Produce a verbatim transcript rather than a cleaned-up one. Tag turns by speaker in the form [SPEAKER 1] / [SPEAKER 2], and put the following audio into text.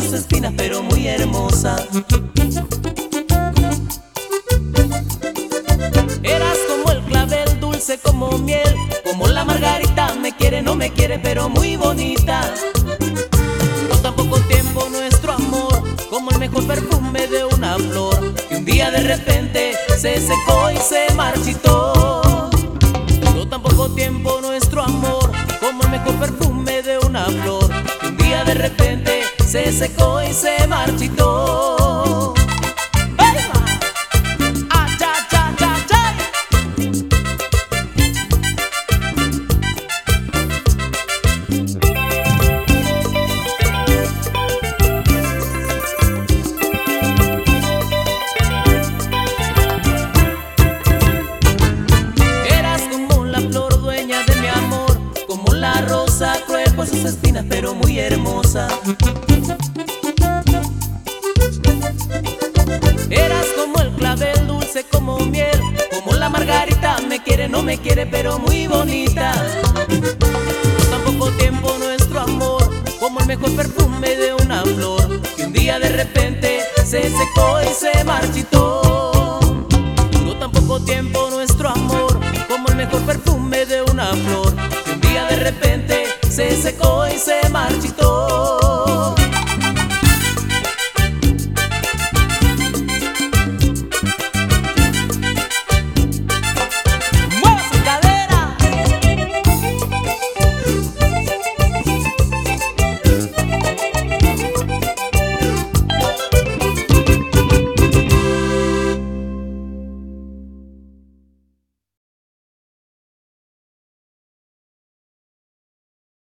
[SPEAKER 1] sus espinas, pero muy hermosa. Eras como el clavel, dulce como miel, como la margarita, me quiere, no me quiere, pero muy bonita. No tan poco tiempo nuestro amor, como el mejor perfume de una flor, que un día de repente se secó y se marchitó. No tan poco tiempo nuestro amor, como el mejor perfume de una flor, que un día de repente se secó y se marchitó. Cruel por sus espinas, pero muy hermosa. Eras como el clavel, dulce como miel, como la margarita, me quiere, no me quiere, pero muy bonita. No tan poco tiempo nuestro amor, como el mejor perfume de una flor, que un día de repente se secó y se marchitó. No tan poco tiempo nuestro amor, como el mejor perfume de una flor, que un día de repente se secó y se marchitó.